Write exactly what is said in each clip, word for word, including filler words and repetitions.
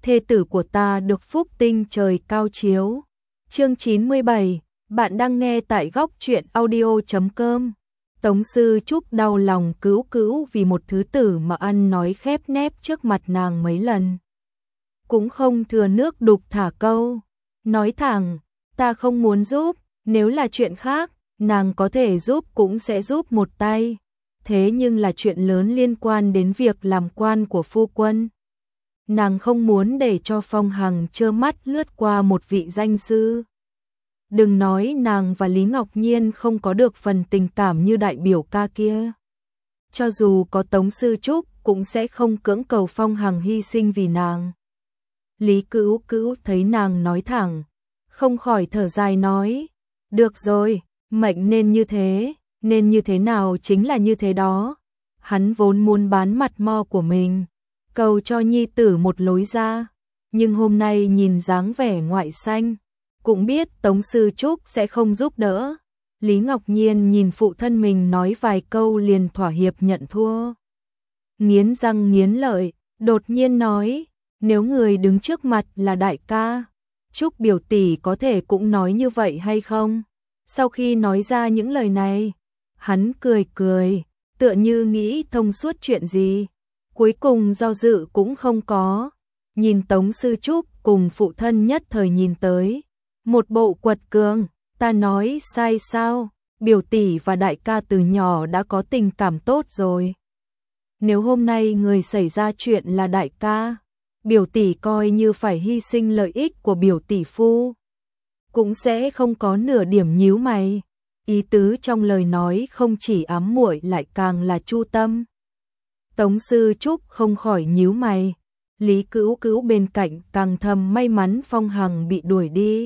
thê tử của ta được phúc tinh trời cao chiếu. Chương chín mươi bảy, bạn đang nghe tại góc truyện audio chấm com. Tống Sư Trúc đau lòng cứu cứu vì một thứ tử mà ăn nói khép nép trước mặt nàng mấy lần. Cũng không thừa nước đục thả câu, nói thẳng, ta không muốn giúp, nếu là chuyện khác, nàng có thể giúp cũng sẽ giúp một tay. Thế nhưng là chuyện lớn liên quan đến việc làm quan của phu quân. Nàng không muốn để cho Phong Hằng trơ mắt lướt qua một vị danh sư. Đừng nói nàng và Lý Ngọc Nhiên không có được phần tình cảm như đại biểu ca kia. Cho dù có Tống Sư Trúc cũng sẽ không cưỡng cầu Phong Hằng hy sinh vì nàng. Lý Cữu Cữu thấy nàng nói thẳng, không khỏi thở dài nói, được rồi, mệnh nên như thế, nên như thế nào chính là như thế đó. Hắn vốn muốn bán mặt mo của mình, cầu cho nhi tử một lối ra, nhưng hôm nay nhìn dáng vẻ ngoại xanh, cũng biết Tống Sư Trúc sẽ không giúp đỡ. Lý Ngọc Nhiên nhìn phụ thân mình nói vài câu liền thỏa hiệp nhận thua. Nghiến răng nghiến lợi, đột nhiên nói, nếu người đứng trước mặt là đại ca, Trúc biểu tỷ có thể cũng nói như vậy hay không? Sau khi nói ra những lời này, hắn cười cười, tựa như nghĩ thông suốt chuyện gì. Cuối cùng do dự cũng không có. Nhìn Tống Sư Trúc cùng phụ thân nhất thời nhìn tới. Một bộ quật cường, ta nói sai sao, biểu tỷ và đại ca từ nhỏ đã có tình cảm tốt rồi. Nếu hôm nay người xảy ra chuyện là đại ca, biểu tỷ coi như phải hy sinh lợi ích của biểu tỷ phu, cũng sẽ không có nửa điểm nhíu mày. Ý tứ trong lời nói không chỉ ám muội lại càng là chu tâm. Tống Sư Trúc không khỏi nhíu mày. Lý Cữu Cữu bên cạnh càng thầm may mắn Phong Hằng bị đuổi đi.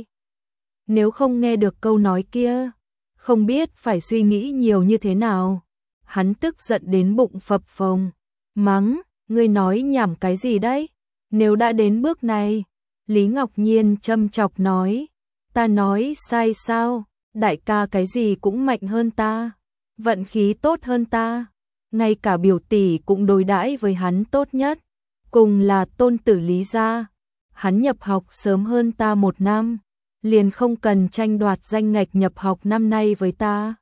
Nếu không nghe được câu nói kia, không biết phải suy nghĩ nhiều như thế nào. Hắn tức giận đến bụng phập phồng, mắng, ngươi nói nhảm cái gì đấy? Nếu đã đến bước này, Lý Ngọc Nhiên châm chọc nói, ta nói sai sao? Đại ca cái gì cũng mạnh hơn ta, vận khí tốt hơn ta, ngay cả biểu tỷ cũng đối đãi với hắn tốt nhất, cùng là tôn tử Lý gia, hắn nhập học sớm hơn ta một năm, liền không cần tranh đoạt danh ngạch nhập học năm nay với ta.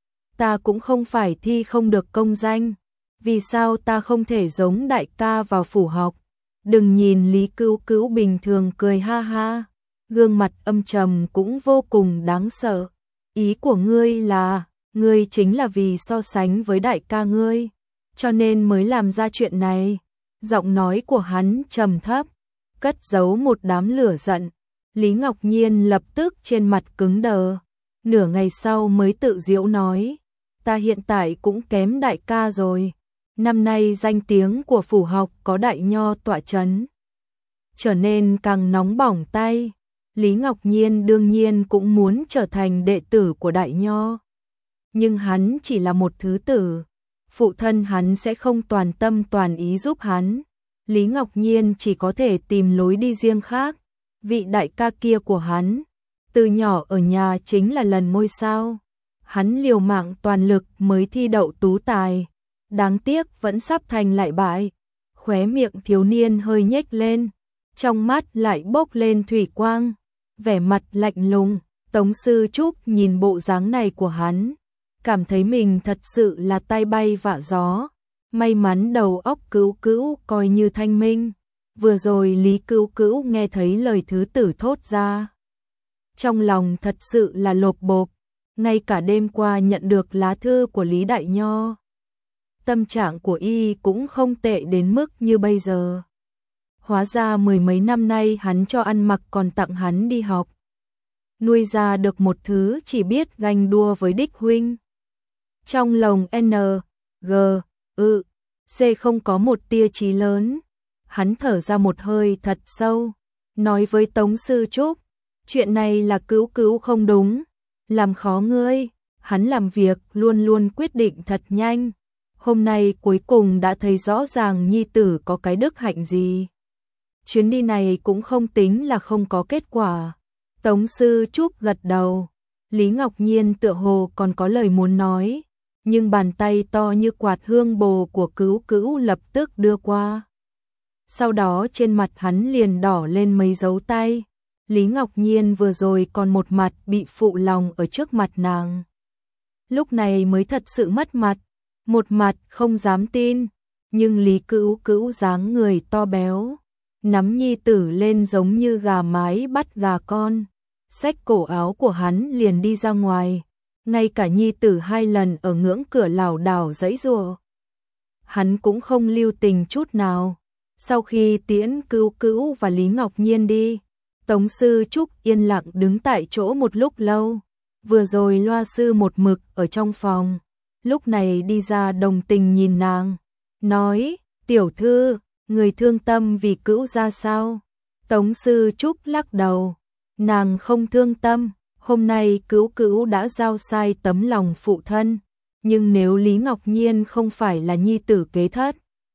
Ta cũng không phải thi không được công danh, vì sao ta không thể giống đại ca vào phủ học? Đừng nhìn Lý Cữu Cữu bình thường cười ha ha, gương mặt âm trầm cũng vô cùng đáng sợ. Ý của ngươi là, ngươi chính là vì so sánh với đại ca ngươi, cho nên mới làm ra chuyện này. Giọng nói của hắn trầm thấp, cất giấu một đám lửa giận. Lý Ngọc Nhiên lập tức trên mặt cứng đờ, nửa ngày sau mới tự giễu nói, ta hiện tại cũng kém đại ca rồi. Năm nay danh tiếng của phủ học có đại nho tọa chấn, trở nên càng nóng bỏng tay. Lý Ngọc Nhiên đương nhiên cũng muốn trở thành đệ tử của đại nho. Nhưng hắn chỉ là một thứ tử, phụ thân hắn sẽ không toàn tâm toàn ý giúp hắn. Lý Ngọc Nhiên chỉ có thể tìm lối đi riêng khác. Vị đại ca kia của hắn, từ nhỏ ở nhà chính là lần ngôi sao. Hắn liều mạng toàn lực mới thi đậu tú tài, đáng tiếc vẫn sắp thành lại bại. Khóe miệng thiếu niên hơi nhếch lên, trong mắt lại bốc lên thủy quang, vẻ mặt lạnh lùng. Tống Sư Trúc nhìn bộ dáng này của hắn, cảm thấy mình thật sự là tai bay vạ gió. May mắn đầu óc Cữu Cữu coi như thanh minh, vừa rồi Lý Cữu Cữu nghe thấy lời thứ tử thốt ra, trong lòng thật sự là lộp bộp. Ngay cả đêm qua nhận được lá thư của Lý Đại Nho, tâm trạng của y cũng không tệ đến mức như bây giờ. Hóa ra mười mấy năm nay hắn cho ăn mặc còn tặng hắn đi học, nuôi ra được một thứ chỉ biết ganh đua với đích huynh. Trong lòng N, G, ư, C không có một tia chí lớn. Hắn thở ra một hơi thật sâu, nói với Tống Sư Trúc, chuyện này là Cữu Cữu không đúng, làm khó ngươi. Hắn làm việc luôn luôn quyết định thật nhanh, hôm nay cuối cùng đã thấy rõ ràng nhi tử có cái đức hạnh gì. Chuyến đi này cũng không tính là không có kết quả. Tống Sư Trúc gật đầu. Lý Ngọc Nhiên tựa hồ còn có lời muốn nói, nhưng bàn tay to như quạt hương bồ của Cữu Cữu lập tức đưa qua. sau đó trên mặt hắn liền đỏ lên mấy dấu tay. Lý Ngọc Nhiên vừa rồi còn một mặt bị phụ lòng ở trước mặt nàng. Lúc này mới thật sự mất mặt, một mặt không dám tin, nhưng Lý Cữu Cữu dáng người to béo, nắm nhi tử lên giống như gà mái bắt gà con, xách cổ áo của hắn liền đi ra ngoài, ngay cả nhi tử hai lần ở ngưỡng cửa lảo đảo giãy giụa. Hắn cũng không lưu tình chút nào. Sau khi tiễn Cữu Cữu và Lý Ngọc Nhiên đi, Tống Sư Trúc yên lặng đứng tại chỗ một lúc lâu. Vừa rồi Loa sư một mực ở trong phòng, lúc này đi ra đồng tình nhìn nàng, nói: "Tiểu thư, người thương tâm vì Cữu gia sao?" Tống Sư Trúc lắc đầu, nàng không thương tâm, hôm nay Cữu Cữu đã giao sai tấm lòng phụ thân, nhưng nếu Lý Ngọc Nhiên không phải là nhi tử kế thất,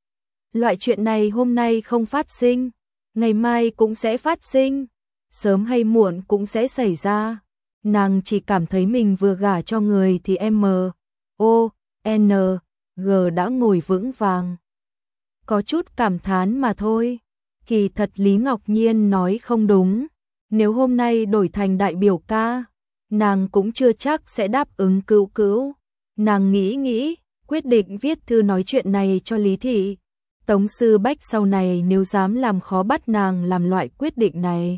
loại chuyện này hôm nay không phát sinh, ngày mai cũng sẽ phát sinh, sớm hay muộn cũng sẽ xảy ra. Nàng chỉ cảm thấy mình vừa gả cho người thì M, O, N, G đã ngồi vững vàng. Có chút cảm thán mà thôi. Kỳ thật Lý Ngọc Nhiên nói không đúng. Nếu hôm nay đổi thành đại biểu ca, nàng cũng chưa chắc sẽ đáp ứng Cữu Cữu. Nàng nghĩ nghĩ, quyết định viết thư nói chuyện này cho Lý Thị. Tống Sư Bách sau này nếu dám làm khó bắt nàng làm loại quyết định này,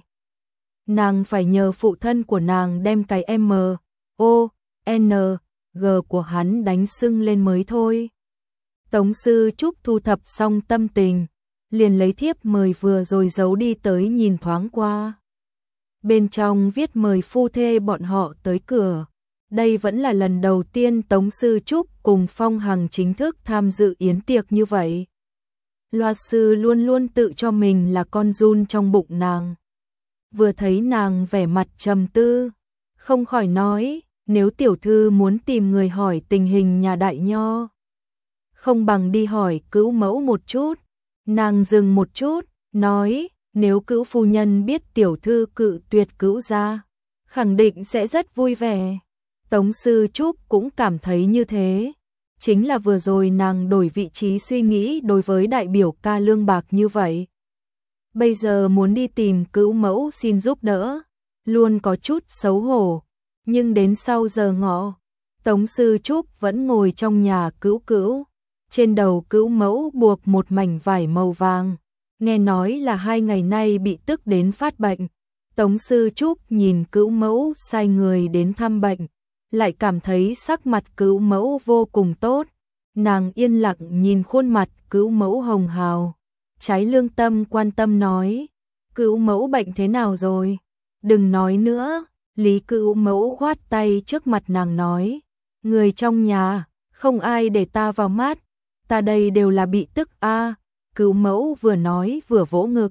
nàng phải nhờ phụ thân của nàng đem cái M, O, N, G của hắn đánh sưng lên mới thôi. Tống Sư Trúc thu thập xong tâm tình, liền lấy thiếp mời vừa rồi giấu đi tới nhìn thoáng qua. Bên trong viết mời phu thê bọn họ tới cửa. Đây vẫn là lần đầu tiên Tống Sư Trúc cùng Phong Hằng chính thức tham dự yến tiệc như vậy. Loa sư luôn luôn tự cho mình là con giun trong bụng nàng. Vừa thấy nàng vẻ mặt trầm tư, không khỏi nói: "Nếu tiểu thư muốn tìm người hỏi tình hình nhà đại nho, không bằng đi hỏi Cữu mẫu một chút." Nàng dừng một chút, nói: "Nếu Cữu phu nhân biết tiểu thư cự tuyệt Cữu gia, khẳng định sẽ rất vui vẻ." Tống Sư Trúc cũng cảm thấy như thế. Chính là vừa rồi nàng đổi vị trí suy nghĩ đối với đại biểu ca lương bạc như vậy. Bây giờ muốn đi tìm Cữu mẫu xin giúp đỡ, luôn có chút xấu hổ. Nhưng đến sau giờ ngọ, Tống Sư Trúc vẫn ngồi trong nhà Cữu Cữu. Trên đầu Cữu mẫu buộc một mảnh vải màu vàng. Nghe nói là hai ngày nay bị tức đến phát bệnh. Tống Sư Trúc nhìn Cữu mẫu sai người đến thăm bệnh, lại cảm thấy sắc mặt Cữu mẫu vô cùng tốt. Nàng yên lặng nhìn khuôn mặt Cữu mẫu hồng hào, trái lương tâm quan tâm nói: "Cữu mẫu bệnh thế nào rồi?" "Đừng nói nữa." Lý Cữu mẫu khoát tay trước mặt nàng nói: "Người trong nhà, không ai để ta vào mắt, ta đây đều là bị tức a." À. Cữu mẫu vừa nói vừa vỗ ngực: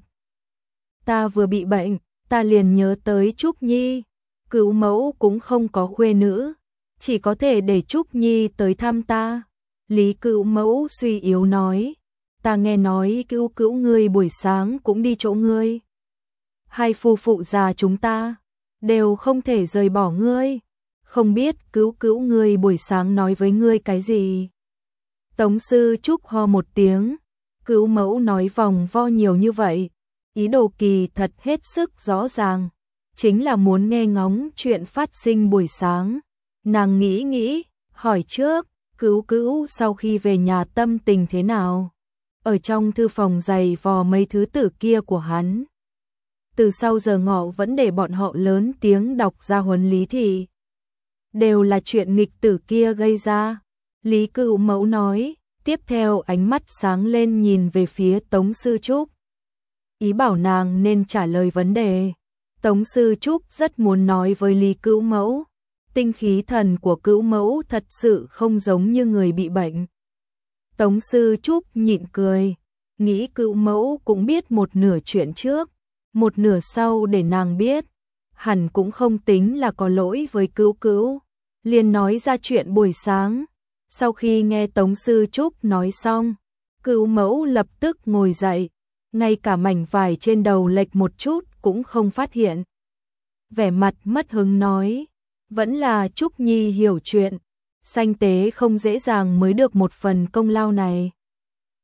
"Ta vừa bị bệnh, ta liền nhớ tới Trúc Nhi." Cữu mẫu cũng không có khuê nữ, chỉ có thể để Trúc Nhi tới thăm ta. Lý Cữu mẫu suy yếu nói: "Ta nghe nói Cữu Cữu ngươi buổi sáng cũng đi chỗ ngươi. Hai phu phụ già chúng ta đều không thể rời bỏ ngươi, không biết Cữu Cữu ngươi buổi sáng nói với ngươi cái gì?" Tống Sư Trúc ho một tiếng. Cữu mẫu nói vòng vo nhiều như vậy, ý đồ kỳ thật hết sức rõ ràng, chính là muốn nghe ngóng chuyện phát sinh buổi sáng. Nàng nghĩ nghĩ, hỏi trước: "Cữu Cữu sau khi về nhà tâm tình thế nào?" Ở trong thư phòng giày vò mấy thứ tử kia của hắn. Từ sau giờ ngọ vẫn để bọn họ lớn tiếng đọc ra huấn Lý Thị. Đều là chuyện nghịch tử kia gây ra. Lý Cữu mẫu nói, tiếp theo ánh mắt sáng lên nhìn về phía Tống Sư Trúc. Ý bảo nàng nên trả lời vấn đề. Tống Sư Trúc rất muốn nói với Lý Cữu mẫu. Tinh khí thần của Cữu mẫu thật sự không giống như người bị bệnh. Tống Sư Trúc nhịn cười, nghĩ Cữu mẫu cũng biết một nửa chuyện trước, một nửa sau để nàng biết, hẳn cũng không tính là có lỗi với Cữu Cữu, liền nói ra chuyện buổi sáng. Sau khi nghe Tống Sư Trúc nói xong, Cữu mẫu lập tức ngồi dậy, ngay cả mảnh vải trên đầu lệch một chút cũng không phát hiện. Vẻ mặt mất hứng nói, vẫn là Trúc Nhi hiểu chuyện, sanh tế không dễ dàng mới được một phần công lao này.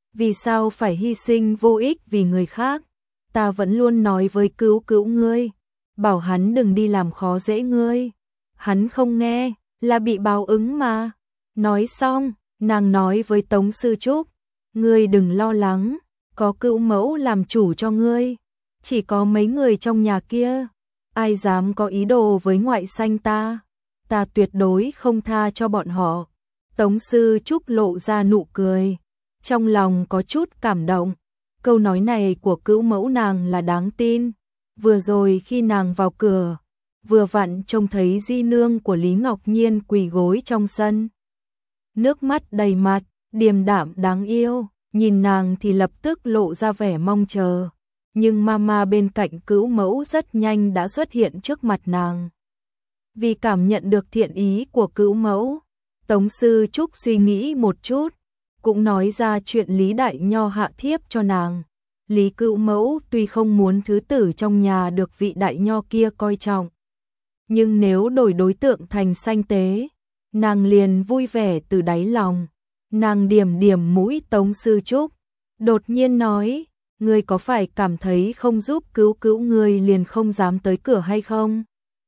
Vì sao phải hy sinh vô ích vì người khác? Ta vẫn luôn nói với Cữu Cữu ngươi, bảo hắn đừng đi làm khó dễ ngươi. Hắn không nghe, là bị báo ứng mà. Nói xong, nàng nói với Tống Sư Trúc, ngươi đừng lo lắng, có Cữu mẫu làm chủ cho ngươi. Chỉ có mấy người trong nhà kia, ai dám có ý đồ với ngoại sanh ta, ta tuyệt đối không tha cho bọn họ. Tống Sư Trúc lộ ra nụ cười, trong lòng có chút cảm động. Câu nói này của Cữu mẫu nàng là đáng tin. Vừa rồi khi nàng vào cửa, vừa vặn trông thấy di nương của Lý Ngọc Nhiên quỳ gối trong sân. Nước mắt đầy mặt, điềm đạm đáng yêu, nhìn nàng thì lập tức lộ ra vẻ mong chờ. Nhưng mama bên cạnh Cữu mẫu rất nhanh đã xuất hiện trước mặt nàng. Vì cảm nhận được thiện ý của Cữu mẫu, Tống Sư Trúc suy nghĩ một chút, cũng nói ra chuyện Lý Đại Nho hạ thiếp cho nàng. Lý Cữu mẫu tuy không muốn thứ tử trong nhà được vị Đại Nho kia coi trọng, nhưng nếu đổi đối tượng thành sanh tế, nàng liền vui vẻ từ đáy lòng. Nàng điểm điểm mũi Tống Sư Trúc, đột nhiên nói, ngươi có phải cảm thấy không giúp Cữu Cữu ngươi liền không dám tới cửa hay không?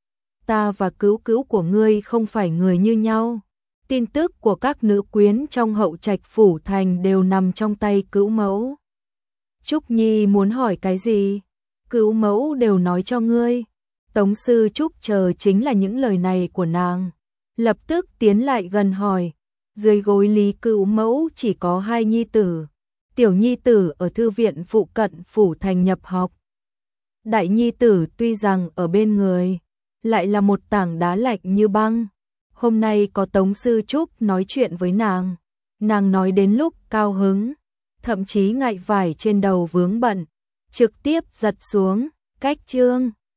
Ta và Cữu Cữu của ngươi không phải người như nhau. Tin tức của các nữ quyến trong hậu trạch phủ thành đều nằm trong tay Cữu mẫu. Trúc Nhi muốn hỏi cái gì? Cữu mẫu đều nói cho ngươi. Tống Sư Trúc chờ chính là những lời này của nàng. Lập tức tiến lại gần hỏi. Dưới gối Lý Cữu mẫu chỉ có hai nhi tử. Tiểu nhi tử ở thư viện phụ cận phủ thành nhập học. Đại nhi tử tuy rằng ở bên người, lại là một tảng đá lạnh như băng. Hôm nay có Tống Sư Trúc nói chuyện với nàng. Nàng nói đến lúc cao hứng, thậm chí ngại vải trên đầu vướng bận, trực tiếp giật xuống, cách chương.